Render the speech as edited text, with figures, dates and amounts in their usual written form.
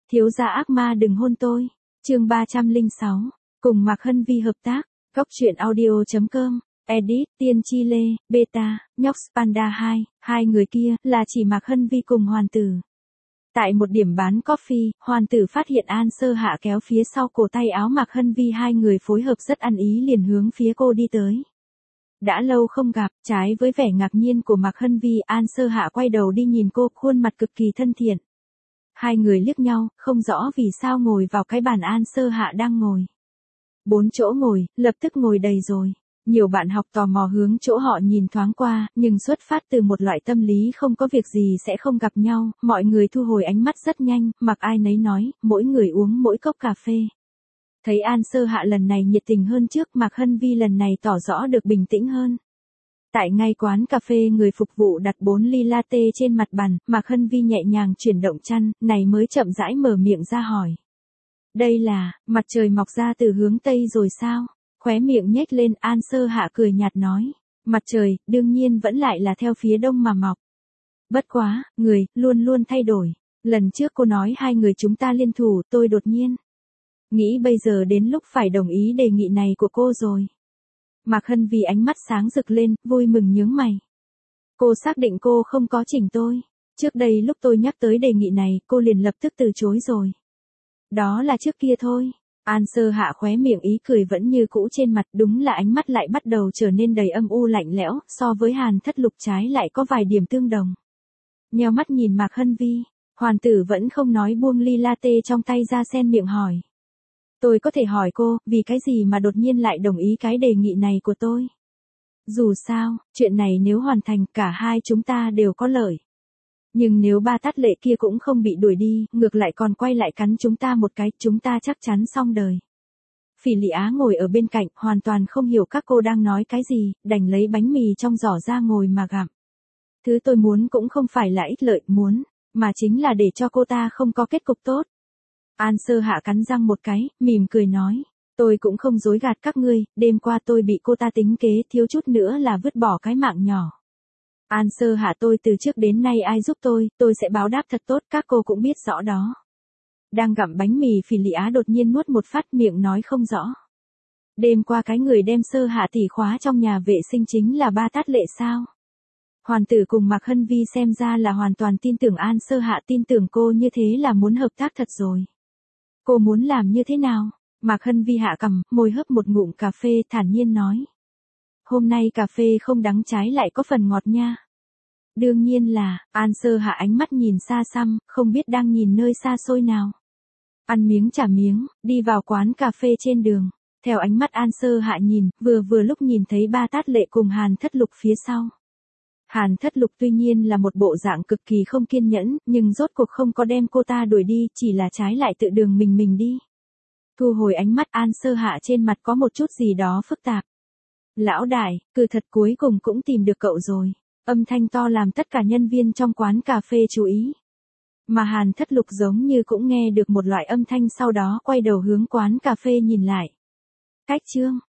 Thiếu gia ác ma đừng hôn tôi. Chương 306. Cùng Mạc Hân Vi hợp tác. Góc truyện audio.com. Edit, Tiên Chi Lê, Beta, Nhóc Panda 2, hai người kia là chỉ Mạc Hân Vi cùng Hoàn Tử. Tại một điểm bán coffee, Hoàn Tử phát hiện An Sơ Hạ kéo phía sau cổ tay áo Mạc Hân Vi, hai người phối hợp rất ăn ý liền hướng phía cô đi tới. Đã lâu không gặp, trái với vẻ ngạc nhiên của Mạc Hân Vi, An Sơ Hạ quay đầu đi nhìn cô, khuôn mặt cực kỳ thân thiện. Hai người liếc nhau, không rõ vì sao ngồi vào cái bàn An Sơ Hạ đang ngồi. 4 chỗ ngồi, lập tức ngồi đầy rồi. Nhiều bạn học tò mò hướng chỗ họ nhìn thoáng qua, nhưng xuất phát từ một loại tâm lý không có việc gì sẽ không gặp nhau, mọi người thu hồi ánh mắt rất nhanh, mặc ai nấy nói, mỗi người uống mỗi cốc cà phê. Thấy An Sơ Hạ lần này nhiệt tình hơn trước, Mạc Hân Vi lần này tỏ rõ được bình tĩnh hơn. Tại ngay quán cà phê, người phục vụ đặt 4 ly latte trên mặt bàn, Mạc Hân Vi nhẹ nhàng chuyển động chăn, này mới chậm rãi mở miệng ra hỏi. Đây là, mặt trời mọc ra từ hướng Tây rồi sao? Khóe miệng nhếch lên, An Sơ Hạ cười nhạt nói. Mặt trời, đương nhiên vẫn lại là theo phía đông mà mọc. Bất quá, người, luôn luôn thay đổi. Lần trước cô nói hai người chúng ta liên thủ, tôi đột nhiên nghĩ bây giờ đến lúc phải đồng ý đề nghị này của cô rồi. Mạc Hân Vi ánh mắt sáng rực lên, vui mừng nhướng mày. Cô xác định cô không có chỉnh tôi. Trước đây lúc tôi nhắc tới đề nghị này, cô liền lập tức từ chối rồi. Đó là trước kia thôi. An Sơ Hạ khóe miệng ý cười vẫn như cũ trên mặt, đúng là ánh mắt lại bắt đầu trở nên đầy âm u lạnh lẽo, so với Hàn Thất Lục trái lại có vài điểm tương đồng. Nheo mắt nhìn Mạc Hân Vi, Hoàn Tử vẫn không nói, buông ly latte trong tay ra, xen miệng hỏi. Tôi có thể hỏi cô, vì cái gì mà đột nhiên lại đồng ý cái đề nghị này của tôi? Dù sao, chuyện này nếu hoàn thành, cả hai chúng ta đều có lợi. Nhưng nếu ba tát lệ kia cũng không bị đuổi đi, ngược lại còn quay lại cắn chúng ta một cái, chúng ta chắc chắn xong đời. Phỉ Lị Á ngồi ở bên cạnh, hoàn toàn không hiểu các cô đang nói cái gì, đành lấy bánh mì trong giỏ ra ngồi mà gặm. Thứ tôi muốn cũng không phải là ích lợi, muốn, mà chính là để cho cô ta không có kết cục tốt. An Sơ Hạ cắn răng một cái, mỉm cười nói. Tôi cũng không dối gạt các ngươi, đêm qua tôi bị cô ta tính kế, thiếu chút nữa là vứt bỏ cái mạng nhỏ. An Sơ Hạ, tôi từ trước đến nay ai giúp tôi sẽ báo đáp thật tốt, các cô cũng biết rõ đó. Đang gặm bánh mì, Phỉ Lị Á đột nhiên nuốt một phát, miệng nói không rõ. Đêm qua cái người đem Sơ Hạ tỷ khóa trong nhà vệ sinh chính là ba tát lệ sao? Hoàn Tử cùng Mạc Hân Vi xem ra là hoàn toàn tin tưởng An Sơ Hạ, tin tưởng cô như thế là muốn hợp tác thật rồi. Cô muốn làm như thế nào? Mạc Hân Vi hạ cằm, môi hớp một ngụm cà phê, thản nhiên nói. Hôm nay cà phê không đắng, trái lại có phần ngọt nha. Đương nhiên là, An Sơ Hạ ánh mắt nhìn xa xăm, không biết đang nhìn nơi xa xôi nào. Ăn miếng trả miếng, đi vào quán cà phê trên đường. Theo ánh mắt An Sơ Hạ nhìn, vừa lúc nhìn thấy ba tát lệ cùng Hàn Thất Lục phía sau. Hàn Thất Lục tuy nhiên là một bộ dạng cực kỳ không kiên nhẫn, nhưng rốt cuộc không có đem cô ta đuổi đi, chỉ là trái lại tự đường mình đi. Thu hồi ánh mắt, An Sơ Hạ trên mặt có một chút gì đó phức tạp. Lão đại, cừ thật cuối cùng cũng tìm được cậu rồi. Âm thanh to làm tất cả nhân viên trong quán cà phê chú ý. Mà Hàn Thất Lục giống như cũng nghe được một loại âm thanh, sau đó quay đầu hướng quán cà phê nhìn lại. Cách chương